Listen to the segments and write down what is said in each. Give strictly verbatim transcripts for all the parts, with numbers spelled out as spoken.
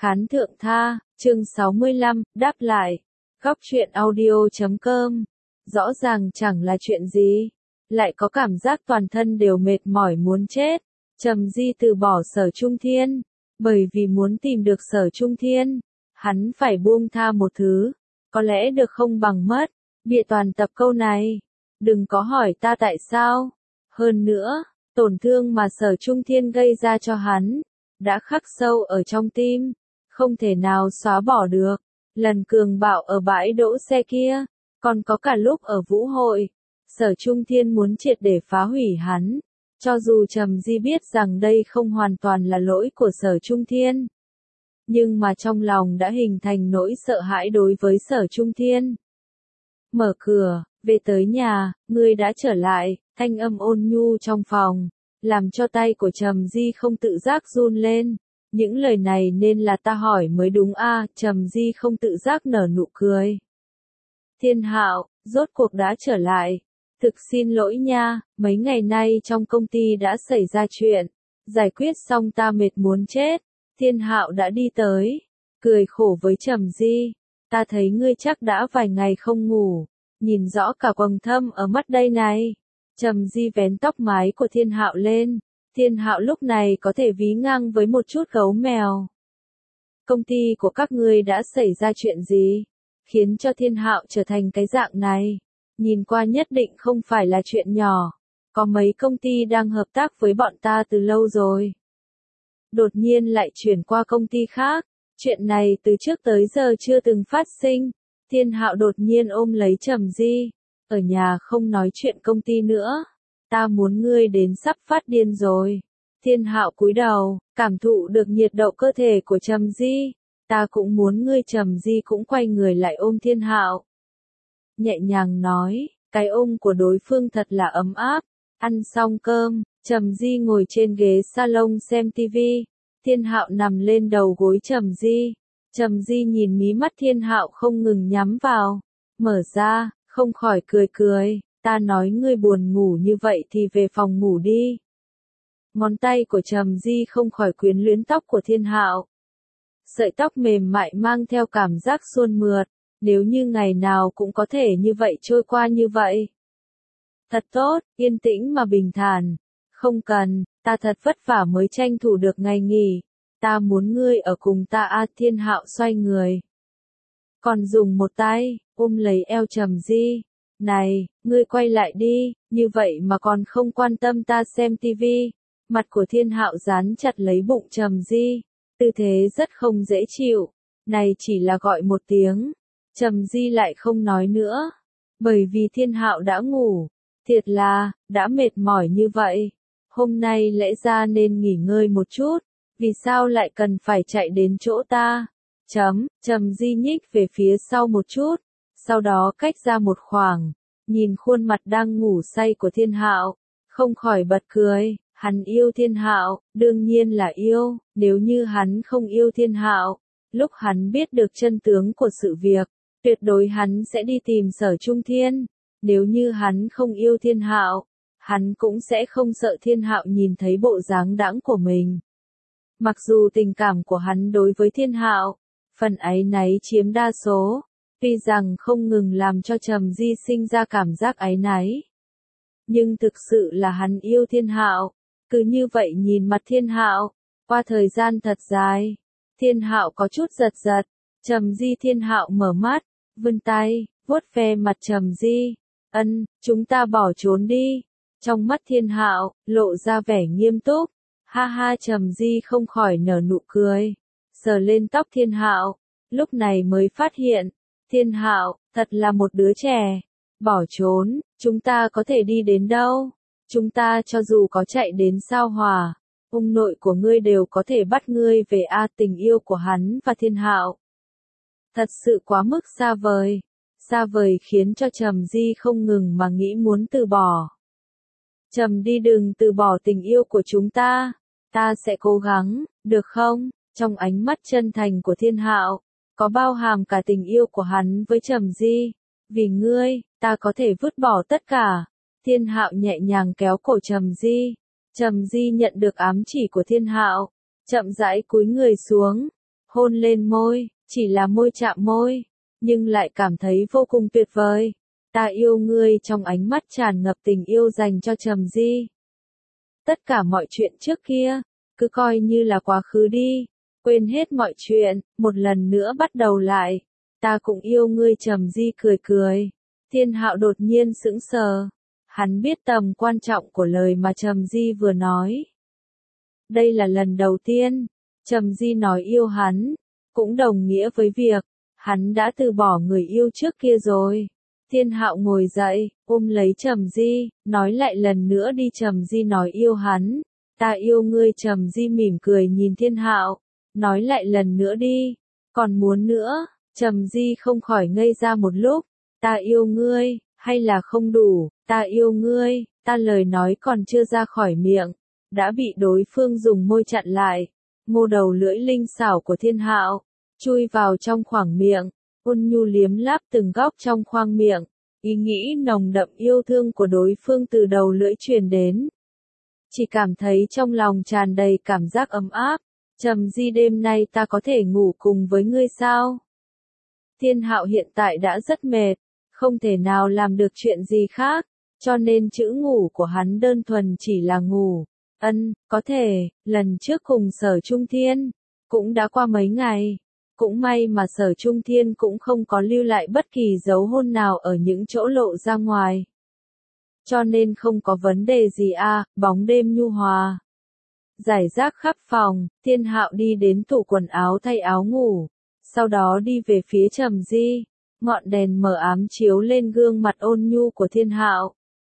Khán thượng tha, chương sáu mươi lăm, đáp lại. Góc truyện audio chấm com. Rõ ràng chẳng là chuyện gì. Lại có cảm giác toàn thân đều mệt mỏi muốn chết. Trầm Di từ bỏ Sở Trung Thiên. Bởi vì muốn tìm được Sở Trung Thiên, hắn phải buông tha một thứ. Có lẽ được không bằng mất. Bịa toàn tập câu này. Đừng có hỏi ta tại sao. Hơn nữa, tổn thương mà Sở Trung Thiên gây ra cho hắn đã khắc sâu ở trong tim, không thể nào xóa bỏ được. Lần cường bạo ở bãi đỗ xe kia, còn có cả lúc ở vũ hội, Sở Trung Thiên muốn triệt để phá hủy hắn. Cho dù Trầm Di biết rằng đây không hoàn toàn là lỗi của Sở Trung Thiên, nhưng mà trong lòng đã hình thành nỗi sợ hãi đối với Sở Trung Thiên. Mở cửa, về tới nhà, ngươi đã trở lại, thanh âm ôn nhu trong phòng, làm cho tay của Trầm Di không tự giác run lên. Những lời này nên là ta hỏi mới đúng a, à, Trầm Di không tự giác nở nụ cười. Thiên Hạo, rốt cuộc đã trở lại. Thực xin lỗi nha, mấy ngày nay trong công ty đã xảy ra chuyện. Giải quyết xong ta mệt muốn chết. Thiên Hạo đã đi tới, cười khổ với Trầm Di. Ta thấy ngươi chắc đã vài ngày không ngủ, nhìn rõ cả quầng thâm ở mắt đây này. Trầm Di vén tóc mái của Thiên Hạo lên. Thiên Hạo lúc này có thể ví ngang với một chút gấu mèo. Công ty của các ngươi đã xảy ra chuyện gì, khiến cho Thiên Hạo trở thành cái dạng này? Nhìn qua nhất định không phải là chuyện nhỏ. Có mấy công ty đang hợp tác với bọn ta từ lâu rồi. Đột nhiên lại chuyển qua công ty khác. Chuyện này từ trước tới giờ chưa từng phát sinh. Thiên Hạo đột nhiên ôm lấy Trầm Di. Ở nhà không nói chuyện công ty nữa. Ta muốn ngươi đến sắp phát điên rồi. Thiên Hạo cúi đầu, cảm thụ được nhiệt độ cơ thể của Trầm Di. Ta cũng muốn ngươi. Trầm Di cũng quay người lại ôm Thiên Hạo. Nhẹ nhàng nói, cái ôm của đối phương thật là ấm áp. Ăn xong cơm, Trầm Di ngồi trên ghế salon xem tivi. Thiên Hạo nằm lên đầu gối Trầm Di. Trầm Di nhìn mí mắt Thiên Hạo không ngừng nhắm vào, mở ra, không khỏi cười cười. Ta nói ngươi buồn ngủ như vậy thì về phòng ngủ đi. Ngón tay của Trầm Di không khỏi quyến luyến tóc của Thiên Hạo. Sợi tóc mềm mại mang theo cảm giác suôn mượt. Nếu như ngày nào cũng có thể như vậy trôi qua như vậy. Thật tốt, yên tĩnh mà bình thản. Không cần, ta thật vất vả mới tranh thủ được ngày nghỉ. Ta muốn ngươi ở cùng ta. A Thiên Hạo xoay người. Còn dùng một tay, ôm lấy eo Trầm Di. Này, ngươi quay lại đi, như vậy mà còn không quan tâm ta xem tivi. Mặt của Thiên Hạo dán chặt lấy bụng Trầm Di. Tư thế rất không dễ chịu. Này chỉ là gọi một tiếng. Trầm Di lại không nói nữa. Bởi vì Thiên Hạo đã ngủ. Thiệt là, đã mệt mỏi như vậy. Hôm nay lẽ ra nên nghỉ ngơi một chút. Vì sao lại cần phải chạy đến chỗ ta? Chấm, Trầm Di nhích về phía sau một chút. Sau đó cách ra một khoảng. Nhìn khuôn mặt đang ngủ say của Thiên Hạo. Không khỏi bật cười. Hắn yêu Thiên Hạo, đương nhiên là yêu. Nếu như hắn không yêu Thiên Hạo, lúc hắn biết được chân tướng của sự việc, tuyệt đối hắn sẽ đi tìm Sở Trung Thiên. Nếu như hắn không yêu Thiên Hạo, hắn cũng sẽ không sợ Thiên Hạo nhìn thấy bộ dáng đãng của mình. Mặc dù tình cảm của hắn đối với Thiên Hạo, phần áy náy chiếm đa số, tuy rằng không ngừng làm cho Trầm Di sinh ra cảm giác áy náy. Nhưng thực sự là hắn yêu Thiên Hạo. Cứ như vậy nhìn mặt Thiên Hạo, qua thời gian thật dài, Thiên Hạo có chút giật giật. Trầm Di Thiên Hạo mở mắt, vươn tay, vuốt ve mặt Trầm Di. Ân, chúng ta bỏ trốn đi. Trong mắt Thiên Hạo, lộ ra vẻ nghiêm túc. Ha ha, Trầm Di không khỏi nở nụ cười. Sờ lên tóc Thiên Hạo, lúc này mới phát hiện. Thiên Hạo, thật là một đứa trẻ. Bỏ trốn, chúng ta có thể đi đến đâu? Chúng ta cho dù có chạy đến sao Hỏa, ông nội của ngươi đều có thể bắt ngươi về. A tình yêu của hắn và Thiên Hạo thật sự quá mức xa vời. Xa vời khiến cho Trầm Di không ngừng mà nghĩ muốn từ bỏ. Trầm Di đừng từ bỏ tình yêu của chúng ta. Ta sẽ cố gắng, được không? Trong ánh mắt chân thành của Thiên Hạo, có bao hàm cả tình yêu của hắn với Trầm Di. Vì ngươi, ta có thể vứt bỏ tất cả. Thiên Hạo nhẹ nhàng kéo cổ Trầm Di. Trầm Di nhận được ám chỉ của Thiên Hạo, chậm rãi cúi người xuống, hôn lên môi, chỉ là môi chạm môi, nhưng lại cảm thấy vô cùng tuyệt vời. Ta yêu ngươi trong ánh mắt tràn ngập tình yêu dành cho Trầm Di. Tất cả mọi chuyện trước kia, cứ coi như là quá khứ đi, quên hết mọi chuyện, một lần nữa bắt đầu lại. Ta cũng yêu ngươi. Trầm Di cười cười. Thiên Hạo đột nhiên sững sờ. Hắn biết tầm quan trọng của lời mà Trầm Di vừa nói. Đây là lần đầu tiên, Trầm Di nói yêu hắn, cũng đồng nghĩa với việc, hắn đã từ bỏ người yêu trước kia rồi. Thiên Hạo ngồi dậy, ôm lấy Trầm Di, nói lại lần nữa đi. Trầm Di nói yêu hắn, ta yêu ngươi. Trầm Di mỉm cười nhìn Thiên Hạo, nói lại lần nữa đi, còn muốn nữa. Trầm Di không khỏi ngây ra một lúc, ta yêu ngươi, hay là không đủ, ta yêu ngươi, ta lời nói còn chưa ra khỏi miệng, đã bị đối phương dùng môi chặn lại. Ngô đầu lưỡi linh xảo của Thiên Hạo, chui vào trong khoảng miệng, ôn nhu liếm láp từng góc trong khoang miệng, ý nghĩ nồng đậm yêu thương của đối phương từ đầu lưỡi truyền đến. Chỉ cảm thấy trong lòng tràn đầy cảm giác ấm áp. Trầm Di, đêm nay ta có thể ngủ cùng với ngươi sao? Thiên Hạo hiện tại đã rất mệt, không thể nào làm được chuyện gì khác, cho nên chữ ngủ của hắn đơn thuần chỉ là ngủ. Ân, có thể, lần trước cùng Sở Trung Thiên, cũng đã qua mấy ngày. Cũng may mà Sở Trung Thiên cũng không có lưu lại bất kỳ dấu hôn nào ở những chỗ lộ ra ngoài. Cho nên không có vấn đề gì à. Bóng đêm nhu hòa, rải rác khắp phòng. Thiên Hạo đi đến tủ quần áo thay áo ngủ, sau đó đi về phía Trầm Di. Ngọn đèn mờ ám chiếu lên gương mặt ôn nhu của Thiên Hạo,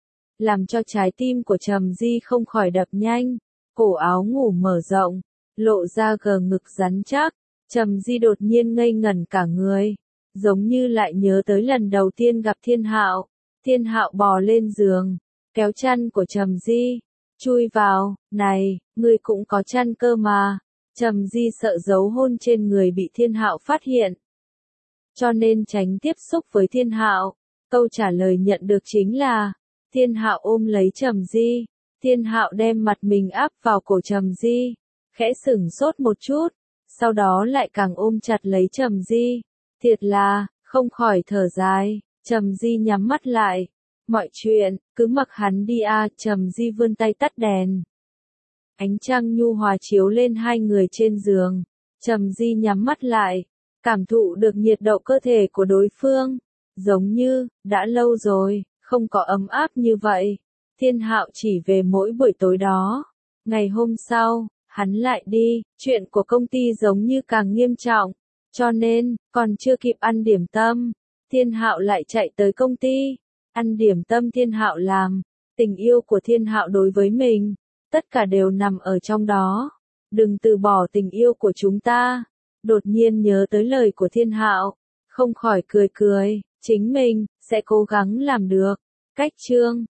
làm cho trái tim của Trầm Di không khỏi đập nhanh. Cổ áo ngủ mở rộng, lộ ra gờ ngực rắn chắc. Trầm Di đột nhiên ngây ngẩn cả người, giống như lại nhớ tới lần đầu tiên gặp Thiên Hạo. Thiên Hạo bò lên giường, kéo chăn của Trầm Di, chui vào. Này, ngươi cũng có chăn cơ mà. Trầm Di sợ dấu hôn trên người bị Thiên Hạo phát hiện, cho nên tránh tiếp xúc với Thiên Hạo. Câu trả lời nhận được chính là, Thiên Hạo ôm lấy Trầm Di. Thiên Hạo đem mặt mình áp vào cổ Trầm Di, khẽ sửng sốt một chút, sau đó lại càng ôm chặt lấy Trầm Di. Thiệt là, không khỏi thở dài. Trầm Di nhắm mắt lại. Mọi chuyện, cứ mặc hắn đi a. Trầm Di vươn tay tắt đèn. Ánh trăng nhu hòa chiếu lên hai người trên giường. Trầm Di nhắm mắt lại, cảm thụ được nhiệt độ cơ thể của đối phương. Giống như, đã lâu rồi, không có ấm áp như vậy. Thiên Hạo chỉ về mỗi buổi tối đó. Ngày hôm sau, hắn lại đi. Chuyện của công ty giống như càng nghiêm trọng, cho nên, còn chưa kịp ăn điểm tâm, Thiên Hạo lại chạy tới công ty. Ăn điểm tâm Thiên Hạo làm, tình yêu của Thiên Hạo đối với mình, tất cả đều nằm ở trong đó. Đừng từ bỏ tình yêu của chúng ta. Đột nhiên nhớ tới lời của Thiên Hạo, không khỏi cười cười, chính mình sẽ cố gắng làm được. Cách chương